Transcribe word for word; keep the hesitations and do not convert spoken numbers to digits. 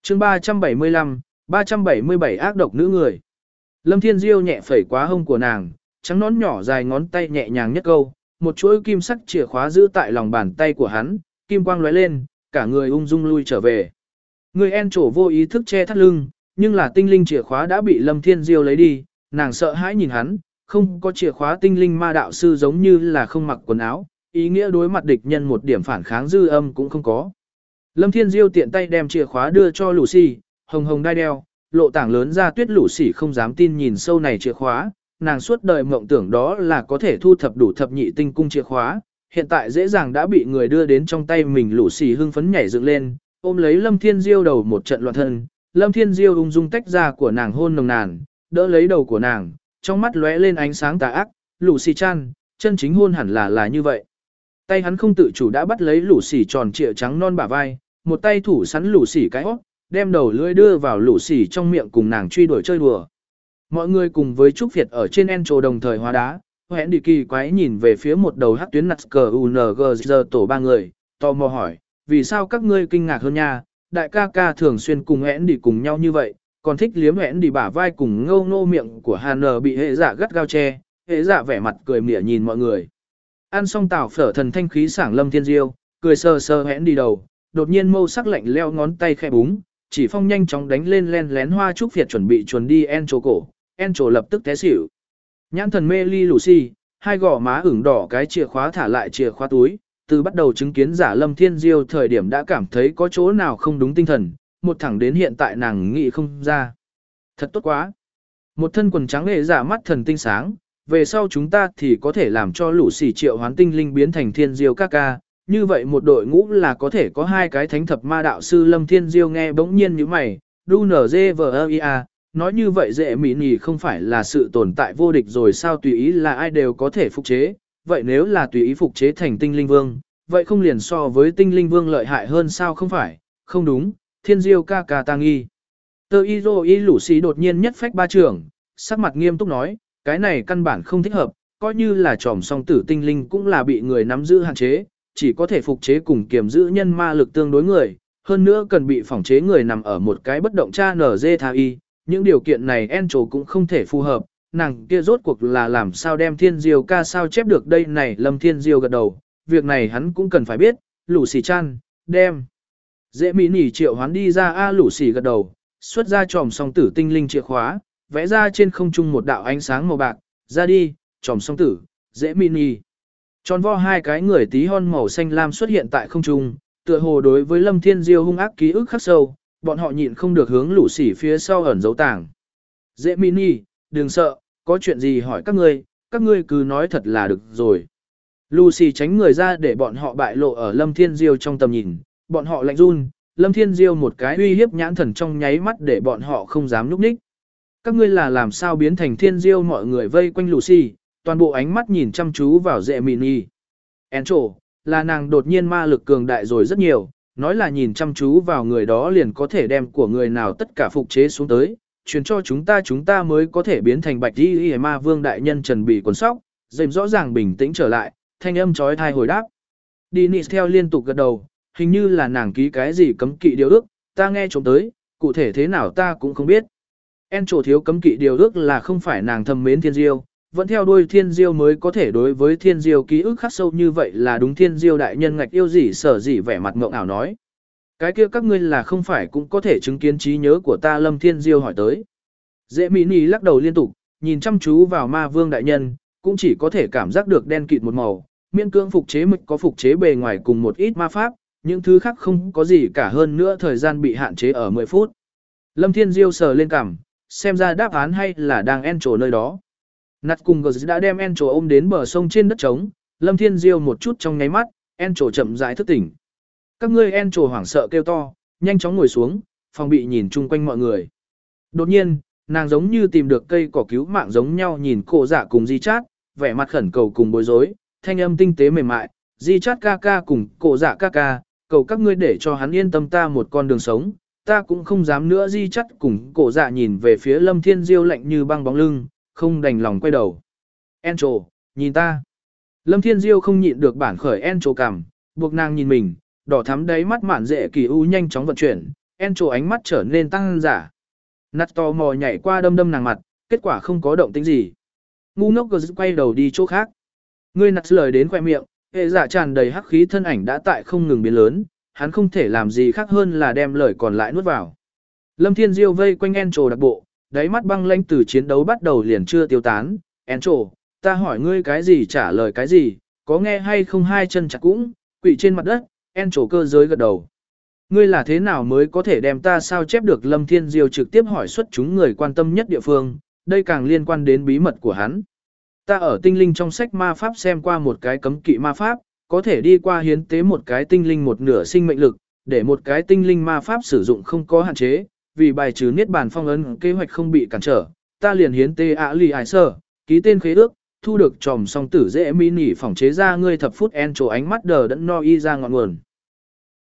chương ba trăm bảy mươi lăm, ba trăm bảy mươi bảy ác độc nữ người. Lâm Thiên Diêu nhẹ phẩy quá hông của nàng, trắng nón nhỏ dài ngón tay nhẹ nhàng nhất câu, một chuỗi kim sắc chìa khóa giữ tại lòng bàn tay của hắn, kim quang lóe lên, cả người ung dung lui trở về. Người en trổ vô ý thức che thắt lưng, nhưng là tinh linh chìa khóa đã bị Lâm Thiên Diêu lấy đi, nàng sợ hãi nhìn hắn, không có chìa khóa tinh linh ma đạo sư giống như là không mặc quần áo, ý nghĩa đối mặt địch nhân một điểm phản kháng dư âm cũng không có. Lâm Thiên Diêu tiện tay đem chìa khóa đưa cho Lucy, hồng hồng đai đeo, lộ tảng lớn ra tuyết Lucy không dám tin nhìn sâu này chìa khóa, nàng suốt đời mộng tưởng đó là có thể thu thập đủ thập nhị tinh cung chìa khóa, hiện tại dễ dàng đã bị người đưa đến trong tay mình. Lucy hưng phấn nhảy dựng lên, ôm lấy Lâm Thiên Diêu đầu một trận loạn thân, Lâm Thiên Diêu ung dung tách ra của nàng hôn nồng nàn, đỡ lấy đầu của nàng, trong mắt lóe lên ánh sáng tà ác. Lucy chan, chân chính hôn hẳn là là như vậy. Tay hắn không tự chủ đã bắt lấy Lucy tròn trịa trắng non bả vai, một tay thủ sắn Lucy cái hót, đem đầu lưỡi đưa vào Lucy trong miệng cùng nàng truy đuổi chơi đùa. Mọi người cùng với Trúc Việt ở trên Encho đồng thời hóa đá, hẹn đi kỳ quái nhìn về phía một đầu hắc tuyến nặt cờ u en giê giờ tổ ba người, tò mò hỏi, vì sao các ngươi kinh ngạc hơn nha, đại ca ca thường xuyên cùng hẹn đi cùng nhau như vậy, còn thích liếm hẹn đi bả vai cùng ngâu ngô miệng của Hàn bị hệ dạ gắt gao che, hệ dạ vẻ mặt cười mỉa nhìn mọi người. Ăn xong tảo phở thần thanh khí sảng Lâm Thiên Diêu, cười sờ sờ hẹn đi đầu, đột nhiên mâu sắc lạnh leo ngón tay khẽ búng, chỉ phong nhanh chóng đánh lên len lén hoa Trúc Việt chuẩn bị chuồn đi Encho cổ, Encho lập tức té xỉu. Nhãn thần mê ly Lucy, hai gò má ửng đỏ cái chìa khóa thả lại chìa khóa túi, từ bắt đầu chứng kiến giả Lâm Thiên Diêu thời điểm đã cảm thấy có chỗ nào không đúng tinh thần, một thẳng đến hiện tại nàng nghĩ không ra. Thật tốt quá. Một thân quần trắng hề giả mắt thần tinh sáng, về sau chúng ta thì có thể làm cho Lucy triệu hoán tinh linh biến thành Thiên Diêu ca ca, như vậy một đội ngũ là có thể có hai cái thánh thập ma đạo sư. Lâm Thiên Diêu nghe bỗng nhiên như mày, đu nở dê vờ ia, nói như vậy dễ mỹ nhì không phải là sự tồn tại vô địch rồi sao, tùy ý là ai đều có thể phục chế, vậy nếu là tùy ý phục chế thành tinh linh vương, vậy không liền so với tinh linh vương lợi hại hơn sao? Không phải, không đúng, Thiên Diêu ca ca ta nghi. Tơ y rô y Lucy đột nhiên nhất phách ba trưởng, sắc mặt nghiêm túc nói, cái này căn bản không thích hợp, coi như là tròm song tử tinh linh cũng là bị người nắm giữ hạn chế, chỉ có thể phục chế cùng kiềm giữ nhân ma lực tương đối người, hơn nữa cần bị phỏng chế người nằm ở một cái bất động cha nở dê tha y, những điều kiện này Encho cũng không thể phù hợp, nàng kia rốt cuộc là làm sao đem Thiên Diêu ca sao chép được đây này. Lâm Thiên Diêu gật đầu, việc này hắn cũng cần phải biết. Lucy chan, đem dễ mỹ nỉ triệu hoán đi ra. A Lucy gật đầu, xuất ra tròm song tử tinh linh chìa khóa, vẽ ra trên không trung một đạo ánh sáng màu bạc, ra đi, tròm song tử, dễ mỹ nỉ. Tròn vo hai cái người tí hon màu xanh lam xuất hiện tại không trung, tựa hồ đối với Lâm Thiên Diêu hung ác ký ức khắc sâu, bọn họ nhịn không được hướng Lucy phía sau ẩn giấu tàng. Dễ mini, đừng sợ, có chuyện gì hỏi các ngươi, các ngươi cứ nói thật là được rồi. Lucy tránh người ra để bọn họ bại lộ ở Lâm Thiên Diêu trong tầm nhìn, bọn họ lạnh run, Lâm Thiên Diêu một cái uy hiếp nhãn thần trong nháy mắt để bọn họ không dám núp ních. Các ngươi là làm sao biến thành Thiên Diêu? Mọi người vây quanh Lucy, toàn bộ ánh mắt nhìn chăm chú vào dễ mini. Encho, là nàng đột nhiên ma lực cường đại rồi rất nhiều, nói là nhìn chăm chú vào người đó liền có thể đem của người nào tất cả phục chế xuống tới, truyền cho chúng ta chúng ta mới có thể biến thành bạch y ma vương đại nhân Trần bị quần sóc, dìm rõ ràng bình tĩnh trở lại, thanh âm chói tai hồi đáp. Dennis theo liên tục gật đầu, hình như là nàng ký cái gì cấm kỵ điều ước, ta nghe trộm tới, cụ thể thế nào ta cũng không biết. Encho thiếu cấm kỵ điều ước là không phải nàng thầm mến Thiên Diêu, vẫn theo đuôi Thiên Diêu mới có thể đối với Thiên Diêu ký ức khắc sâu như vậy là đúng. Thiên Diêu đại nhân ngạch yêu gì sở gì vẻ mặt ngượng ảo nói. Cái kia các ngươi là không phải cũng có thể chứng kiến trí nhớ của ta? Lâm Thiên Diêu hỏi tới. Dễ mỹ nỉ lắc đầu liên tục, nhìn chăm chú vào ma vương đại nhân, cũng chỉ có thể cảm giác được đen kịt một màu, miễn cưỡng phục chế mực có phục chế bề ngoài cùng một ít ma pháp, những thứ khác không có gì cả, hơn nữa thời gian bị hạn chế ở mười phút. Lâm Thiên Diêu sờ lên cằm, xem ra đáp án hay là đang Encho nơi đó. Nat cùng Gờ đã đem Encho ôm đến bờ sông trên đất trống, Lâm Thiên Diêu một chút trong nháy mắt, Encho chậm rãi thức tỉnh. Các ngươi! Encho hoảng sợ kêu to, nhanh chóng ngồi xuống, phòng bị nhìn chung quanh mọi người. Đột nhiên, nàng giống như tìm được cây cỏ cứu mạng giống nhau nhìn cô dạ cùng Di Chát, vẻ mặt khẩn cầu cùng bối rối, thanh âm tinh tế mềm mại, Di Chát ca ca cùng cô dạ ca ca, cầu các ngươi để cho hắn yên tâm ta một con đường sống, ta cũng không dám nữa. Di Chát cùng cô dạ nhìn về phía Lâm Thiên Diêu lạnh như băng bóng lưng, không đành lòng quay đầu. Encho, nhìn ta. Lâm Thiên Diêu không nhịn được bản khởi Encho cảm, buộc nàng nhìn mình, đỏ thắm đáy mắt mạn dễ kỳ u nhanh chóng vận chuyển. Encho ánh mắt trở nên tăng giả. Nặt tò mò nhảy qua đâm đâm nàng mặt, kết quả không có động tĩnh gì. Ngu ngốc gờ quay đầu đi chỗ khác. Ngươi nặt lời đến khoe miệng, hệ dạ tràn đầy hắc khí thân ảnh đã tại không ngừng biến lớn, hắn không thể làm gì khác hơn là đem lời còn lại nuốt vào. Lâm Thiên Diêu vây quanh Encho đặc bộ, đáy mắt băng lãnh từ chiến đấu bắt đầu liền chưa tiêu tán. Encho, ta hỏi ngươi cái gì trả lời cái gì, có nghe hay không hai chân chặt cũng, quỵ trên mặt đất, Encho cơ giới gật đầu. Ngươi là thế nào mới có thể đem ta sao chép được? Lâm Thiên Diêu trực tiếp hỏi xuất chúng người quan tâm nhất địa phương, đây càng liên quan đến bí mật của hắn. Ta ở tinh linh trong sách ma pháp xem qua một cái cấm kỵ ma pháp, có thể đi qua hiến tế một cái tinh linh một nửa sinh mệnh lực, để một cái tinh linh ma pháp sử dụng không có hạn chế, vì bài trừ niết bàn phong ấn kế hoạch không bị cản trở, ta liền hiến tế ạ lì ải sơ, ký tên khế ước, thu được tròm song tử dễ mini phỏng chế ra ngươi thập phút en trổ ánh mắt đờ đẫn no y ra ngọn nguồn.